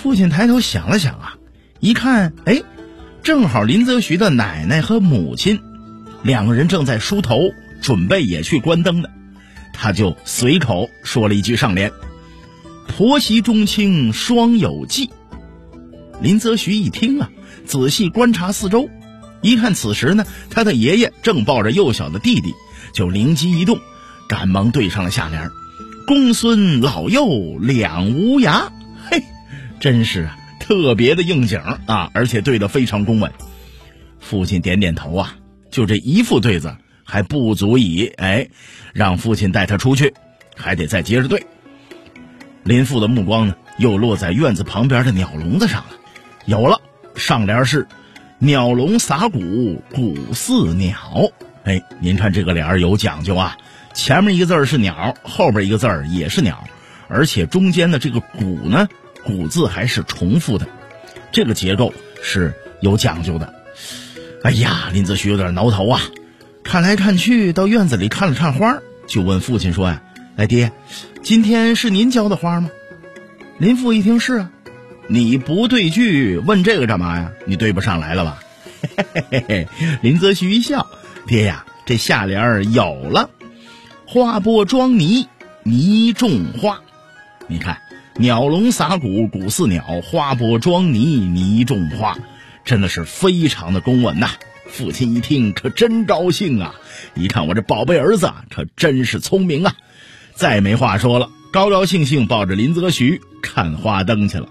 父亲抬头想了想啊，一看，正好林则徐的奶奶和母亲两个人正在梳头，准备也去关灯的，他就随口说了一句上联：婆媳中亲双有忌。林则徐一听啊，仔细观察四周，一看此时呢，他的爷爷正抱着幼小的弟弟，就灵机一动，赶忙对上了下联：公孙老幼两无涯。嘿，真是啊，特别的应景啊，而且对得非常公稳。父亲点点头啊，就这一副对子还不足以让父亲带他出去，还得再接着对。林父的目光呢，又落在院子旁边的鸟笼子上了。有了，上联是鸟笼撒谷，谷似鸟。您看这个联有讲究啊，前面一个字是鸟，后边一个字也是鸟，而且中间的这个谷呢，谷字还是重复的，这个结构是有讲究的。林则徐有点挠头啊，看来看去到院子里看了看花，就问父亲说爹，今天是您浇的花吗？林父一听是啊。你不对句问这个干嘛呀？你对不上来了吧？林则徐一笑，爹呀，这下联有了，花播装泥，泥种花。你看，鸟笼撒谷，谷似鸟，花播装泥，泥种花，真的是非常的公稳呐。父亲一听可真高兴啊，一看我这宝贝儿子可真是聪明啊，再没话说了，高高兴兴抱着林则徐看花灯去了。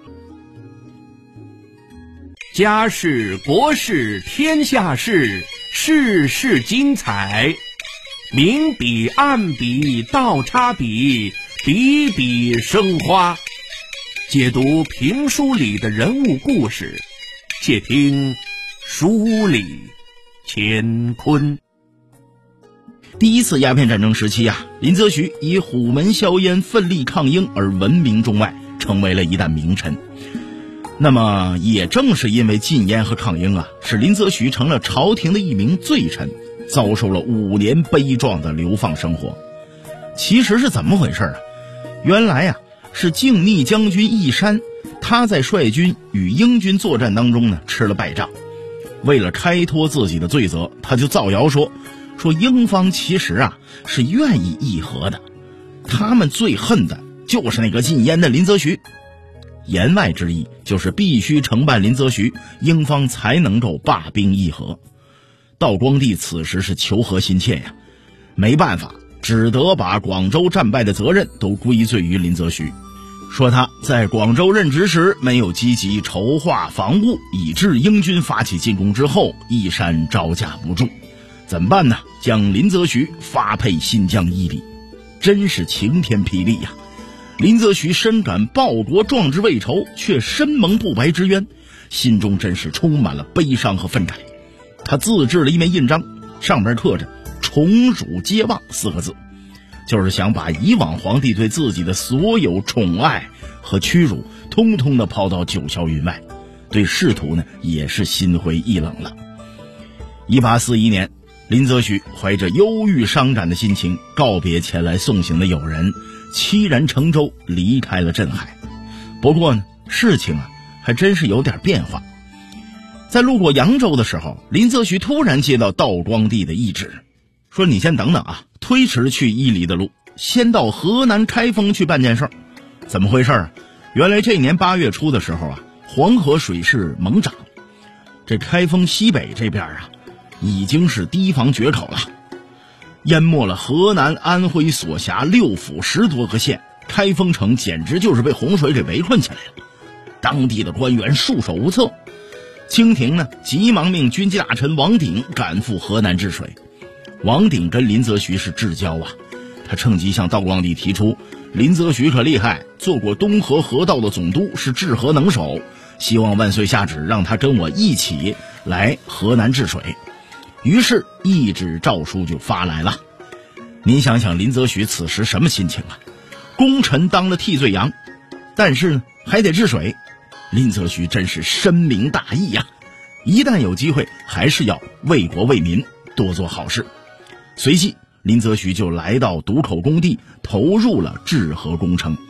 家事国事天下事，事事精彩。明笔暗笔倒插笔，笔笔生花。解读评书里的人物故事，且听书里乾坤。 第一次鸦片战争时期林则徐以虎门销烟奋力抗英而闻名中外，成为了一代名臣。那么也正是因为禁烟和抗英使林则徐成了朝廷的一名罪臣，遭受了5年悲壮的流放生活。其实是怎么回事原来是靖逆将军义山，他在率军与英军作战当中呢吃了败仗，为了开脱自己的罪责，他就造谣说英方其实是愿意议和的，他们最恨的就是那个禁烟的林则徐。言外之意就是必须承办林则徐，英方才能够罢兵议和。道光帝此时是求和心切没办法，只得把广州战败的责任都归罪于林则徐，说他在广州任职时没有积极筹划防务，以致英军发起进攻之后，义山招架不住。怎么办呢？将林则徐发配新疆伊犁，真是晴天霹雳林则徐深感报国壮志未酬，却身蒙不白之冤，心中真是充满了悲伤和愤慨。他自制了一面印章，上面刻着宠辱皆忘4个字，就是想把以往皇帝对自己的所有宠爱和屈辱通通的抛到九霄云外，对仕途呢也是心灰意冷了。1841年，林则徐怀着忧郁伤感的心情告别前来送行的友人，凄然乘舟离开了镇海。不过呢，事情还真是有点变化。在路过扬州的时候，林则徐突然接到道光帝的懿旨，说你先等等推迟去伊犁的路，先到河南开封去办件事。怎么回事原来这年8月初的时候黄河水势猛涨，这开封西北这边已经是堤防决口了，淹没了河南、安徽所辖6府10多个县，开封城简直就是被洪水给围困起来了。当地的官员束手无策，清廷呢急忙命军机大臣王鼎赶赴河南治水。王鼎跟林则徐是至交他趁机向道光帝提出，林则徐可厉害，做过东河河道的总督，是治河能手，希望万岁下旨让他跟我一起来河南治水。于是懿旨诏书就发来了。您想想林则徐此时什么心情功臣当了替罪羊，但是呢还得治水，林则徐真是深明大义一旦有机会还是要为国为民，多做好事。随即林则徐就来到渡口工地，投入了治河工程，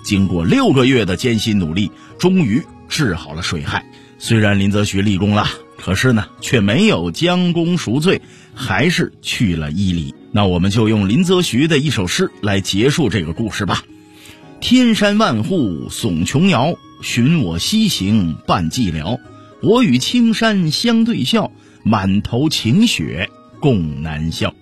经过6个月的艰辛努力，终于治好了水害。虽然林则徐立功了，可是呢却没有将功赎罪，还是去了伊犁。那我们就用林则徐的一首诗来结束这个故事吧。天山万户耸琼瑶，寻我西行伴寂寥。我与青山相对笑，满头晴雪共南笑。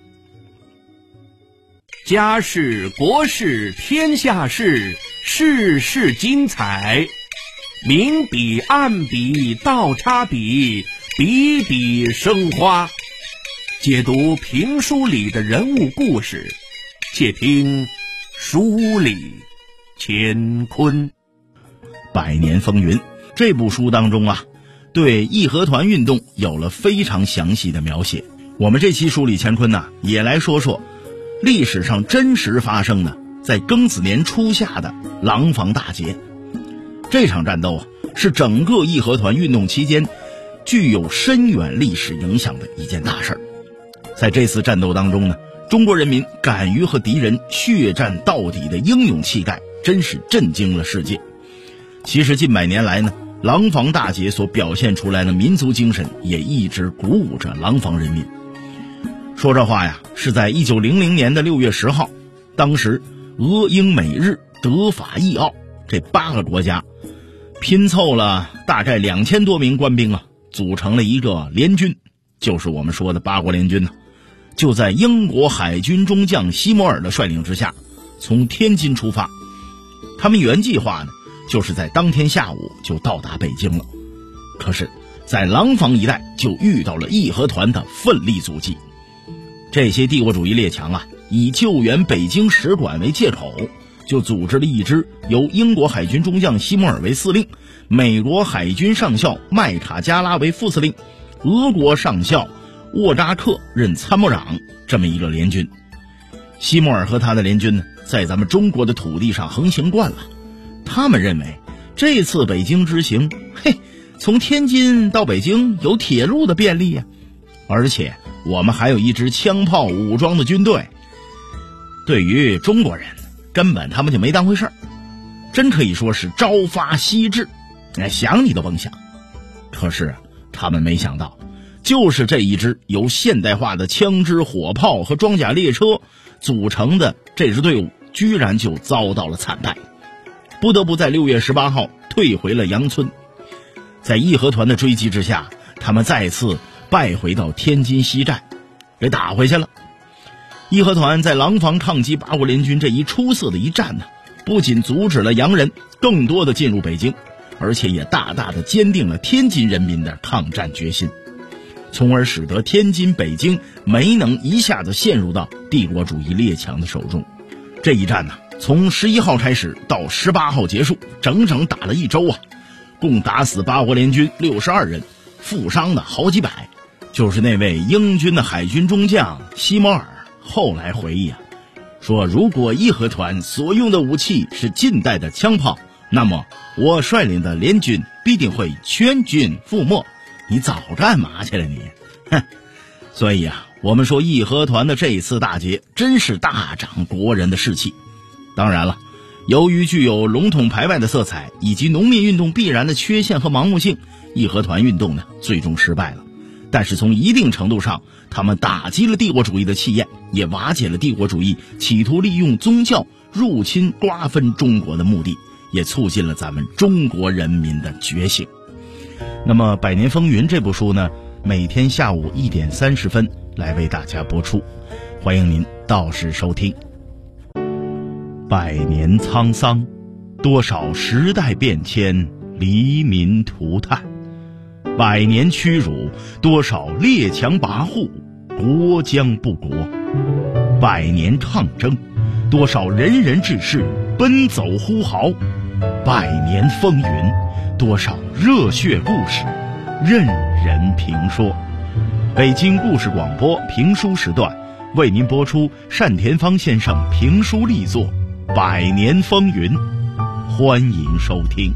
家事国事天下事，事事精彩。明笔暗笔倒插笔，笔笔生花。解读评书里的人物故事，且听书里乾坤。 百年风云这部书当中啊，对义和团运动有了非常详细的描写。我们这期书里乾坤也来说说历史上真实发生的在庚子年初夏的廊坊大捷。这场战斗是整个义和团运动期间具有深远历史影响的一件大事。在这次战斗当中中国人民敢于和敌人血战到底的英勇气概真是震惊了世界。其实近百年来廊坊大捷所表现出来的民族精神也一直鼓舞着廊坊人民。说这话是在1900年的6月10号，当时俄英美日德法意奥这8个国家拼凑了大概2000多名官兵组成了一个联军，就是我们说的八国联军就在英国海军中将西摩尔的率领之下，从天津出发。他们原计划就是在当天下午就到达北京了。可是在廊坊一带就遇到了义和团的奋力阻击。这些帝国主义列强以救援北京使馆为借口，就组织了一支由英国海军中将西摩尔为司令，美国海军上校麦卡加拉为副司令，俄国上校沃扎克任参谋长这么一个联军。西摩尔和他的联军在咱们中国的土地上横行惯了，他们认为这次北京之行，从天津到北京有铁路的便利而且我们还有一支枪炮武装的军队。对于中国人根本他们就没当回事儿，真可以说是朝发夕至，想你都甭想。可是他们没想到，就是这一支由现代化的枪支火炮和装甲列车组成的这支队伍居然就遭到了惨败，不得不在6月18号退回了杨村。在义和团的追击之下，他们再次败回到天津西站，给打回去了。义和团在廊坊抗击八国联军这一出色的一战不仅阻止了洋人更多的进入北京，而且也大大的坚定了天津人民的抗战决心，从而使得天津、北京没能一下子陷入到帝国主义列强的手中。这一战从11号开始到18号结束，整整打了1周共打死八国联军62人，负伤的好几百。就是那位英军的海军中将西摩尔后来回忆说，如果义和团所用的武器是近代的枪炮，那么我率领的联军必定会全军覆没。你早干嘛去了你？所以我们说义和团的这一次大捷真是大长国人的士气。当然了，由于具有笼统排外的色彩以及农民运动必然的缺陷和盲目性，义和团运动最终失败了。但是从一定程度上，他们打击了帝国主义的气焰，也瓦解了帝国主义企图利用宗教入侵瓜分中国的目的，也促进了咱们中国人民的觉醒。那么《百年风云》这部书每天下午1点30分来为大家播出，欢迎您到时收听。百年沧桑，多少时代变迁，黎民涂炭；百年屈辱，多少列强跋扈，国将不国；百年抗争，多少仁人志士奔走呼号；百年风云，多少热血故事任人评说。北京故事广播评书时段为您播出单田芳先生评书力作《百年风云》，欢迎收听。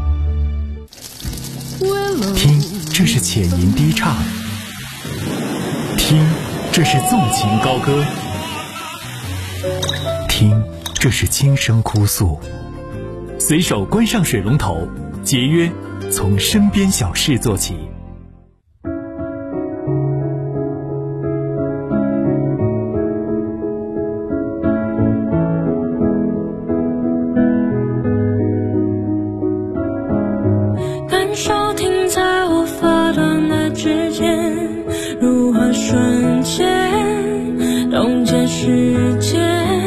听，这是浅吟低唱；听，这是纵情高歌；听，这是轻声哭诉； 随手关上水龙头，节约从身边小事做起。 感受停在我发端的指尖，如何瞬间冻结时间，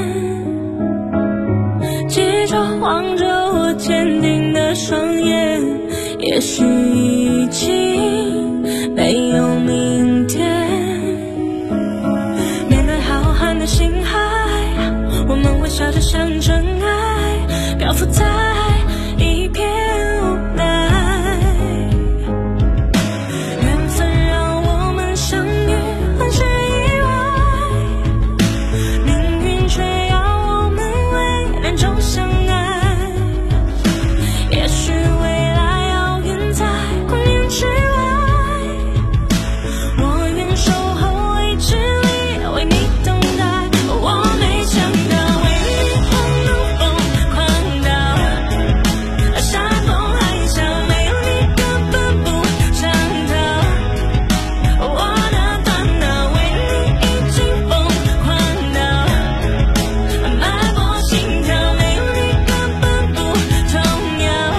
记着望着我坚定的双眼，也许已经没有明天。面对浩瀚的星海，我们微笑着像真爱，漂浮在一片无奈。缘分让我们相遇，很是意外，命运却要我们为两种相爱。也许未来遥远在光年之外，我愿守候未知里，为你等待。我没想到为你狂怒疯狂到山崩海啸，没有你根本不想逃。我的大脑为你已经疯狂到脉搏心跳，没有你根本不动摇。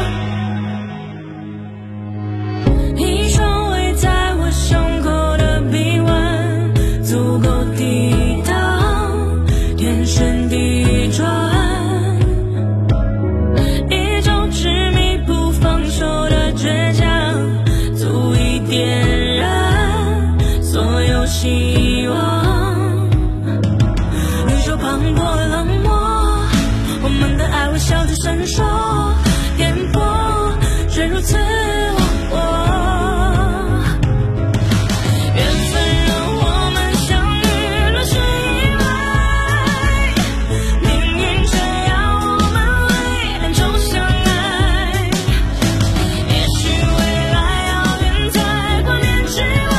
一双围在我胸口的臂弯，足够抵挡天旋地转，一种执迷不放手的倔强，足以点燃所有希望。宇宙磅礴冷漠，我们的爱微笑着闪烁，颠簸却如此忘我。缘分让我们相遇，若是意外，命运却要我们为两种相爱。也许未来遥远在光年之外，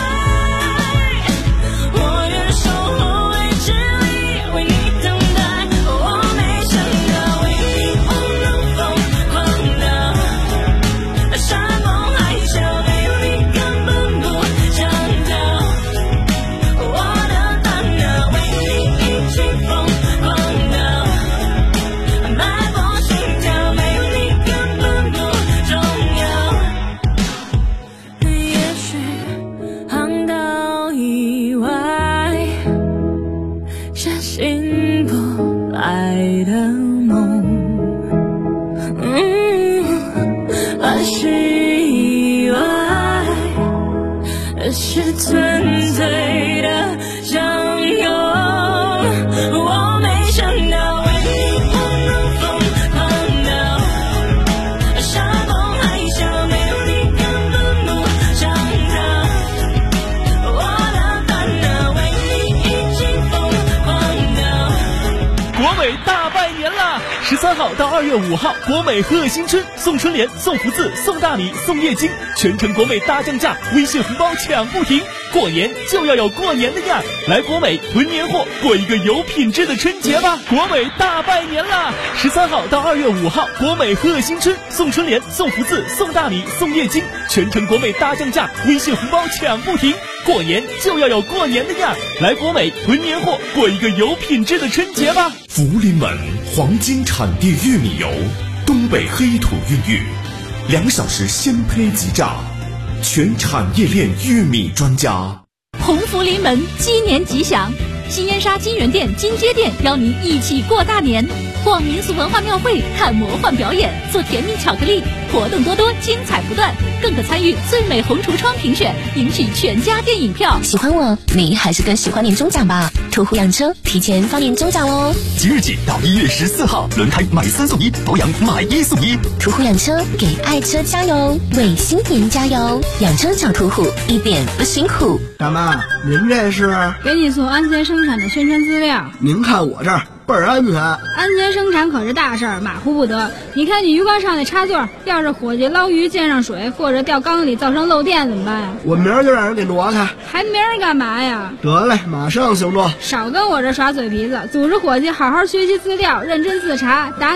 我愿守候未知里，为你等待。我没想到为你狂怒疯狂到山崩海啸，没有你根本不想逃。我的大脑为你已经疯狂到脉搏心跳，没有你根本不重要。也许航道以外是醒不来的梦，还是意外，是纯粹的相拥。我没想到为你狂怒疯狂到山崩海啸，没有你根本不想逃。我的大脑为你已经疯狂到。 国美大拜年啦！13号到2月5号，国美贺新春，送春联、送福字、送大礼、送月经，全程国美大降价，微信红包抢不停。过年就要有过年的样，来国美囤年货，过一个有品质的春节吧！国美大拜年啦！13号到2月5号，国美贺新春，送春联、送福字、送大礼、送月经，全程国美大降价，微信红包抢不停。过年就要有过年的样，来国美囤年货，过一个有品质的春节吧！ 福临门黄金产地玉米油，东北黑土孕育，2小时鲜胚即榨，全产业链玉米专家。 鸿福临门，鸡年吉祥！新燕莎金源店、金街店邀您一起过大年，逛民俗文化庙会，看魔幻表演，做甜蜜巧克力，活动多多，精彩不断，更可参与最美红橱窗评选，赢取全家电影票。 喜欢我，你还是更喜欢年终奖吧？途虎养车提前发年终奖哦！ 即日起到1月14号，轮胎买3送1，保养买1送1。 途虎养车给爱车加油，为新年加油！养车找途虎，一点不辛苦。 大妈，您这是？ 给你送安全生产的宣传资料。 您看我这儿倍儿安全。 安全生产可是大事儿，马虎不得。你看你鱼缸上的插座，要是伙计捞鱼溅上水，或者掉缸里造成漏电怎么办呀？ 我明儿就让人给挪开。 还明儿干嘛呀？ 得嘞，马上行动。 少跟我这耍嘴皮子，组织伙计好好学习资料，认真自查，答